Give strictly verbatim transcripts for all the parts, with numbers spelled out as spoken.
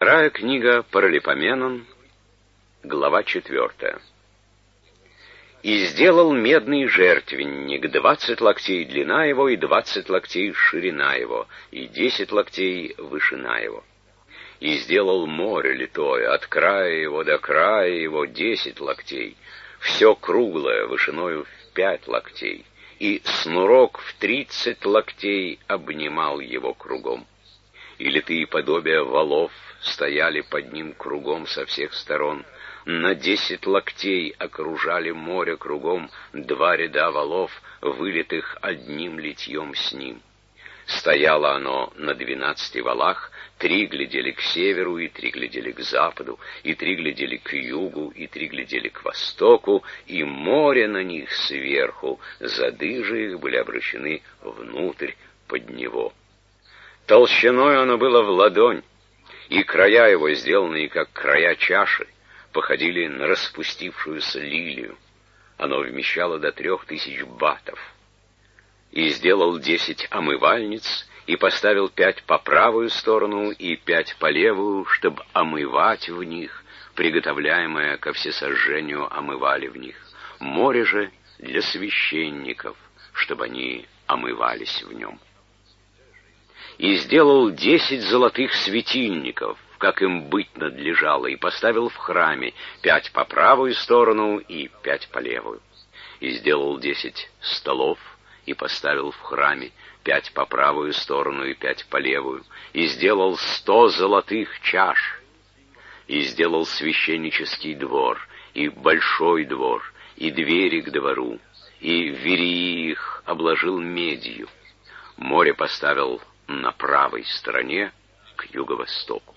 Вторая книга Паралипоменон, глава четвертая. «И сделал медный жертвенник, двадцать локтей длина его, и двадцать локтей ширина его, и десять локтей вышина его. И сделал море литое, от края его до края его десять локтей, все круглое, вышиною в пять локтей, и снурок в тридцать локтей обнимал его кругом. И литые подобия валов стояли под ним кругом со всех сторон. На десять локтей окружали море кругом два ряда валов, вылитых одним литьем с ним. Стояло оно на двенадцати валах, три глядели к северу, и три глядели к западу, и три глядели к югу, и три глядели к востоку, и море на них сверху, зады же их были обращены внутрь под него. Толщиной оно было в ладонь, и края его, сделанные как края чаши, походили на распустившуюся лилию. Оно вмещало до трех тысяч батов. И сделал десять омывальниц, и поставил пять по правую сторону и пять по левую, чтобы омывать в них, приготовляемое ко всесожжению омывали в них. Море же для священников, чтобы они омывались в нем. И сделал десять золотых светильников, как им быть надлежало, и поставил в храме пять по правую сторону и пять по левую. И сделал десять столов, и поставил в храме пять по правую сторону и пять по левую, и сделал сто золотых чаш. И сделал священнический двор, и большой двор, и двери к двору, и верии их обложил медью. Море поставил на правой стороне к юго-востоку.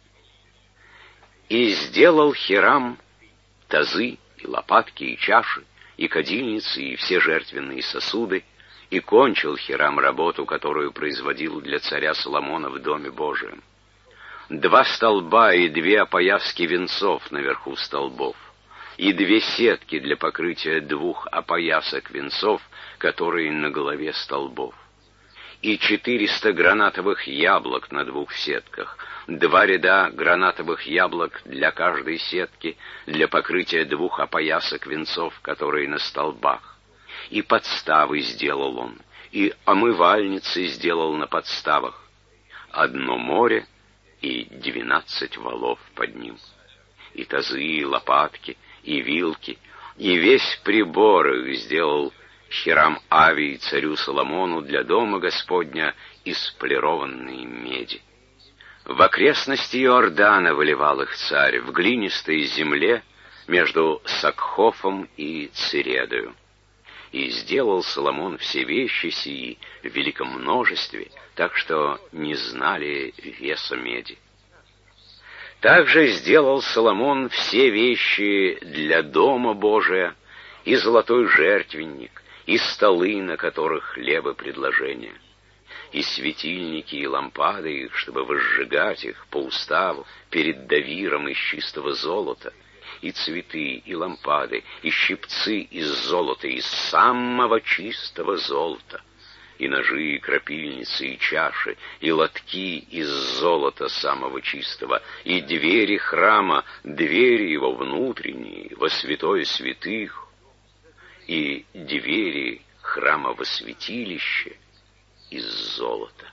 И сделал Хирам тазы, и лопатки, и чаши, и кадильницы, и все жертвенные сосуды, и кончил Хирам работу, которую производил для царя Соломона в Доме Божием. Два столба и две опояски венцов наверху столбов, и две сетки для покрытия двух опоясок венцов, которые на голове столбов, и четыреста гранатовых яблок на двух сетках, два ряда гранатовых яблок для каждой сетки, для покрытия двух опоясок венцов, которые на столбах. И подставы сделал он, и омывальницы сделал на подставах, одно море и двенадцать валов под ним, и тазы, и лопатки, и вилки, и весь прибор их сделал Хирам Авии царю Соломону для дома Господня из полированной меди. В окрестности Иордана выливал их царь в глинистой земле между Сакхофом и Циредою. И сделал Соломон все вещи сии в великом множестве, так что не знали веса меди. Также сделал Соломон все вещи для дома Божия, и золотой жертвенник, и столы, на которых хлебы предложения, и светильники, и лампады их, чтобы возжигать их по уставу перед давиром из чистого золота, и цветы, и лампады, и щипцы из золота, из самого чистого золота, и ножи, и крапильницы, и чаши, и лотки из золота самого чистого, и двери храма, двери его внутренние, во святое святых, и двери храма во святилище из золота.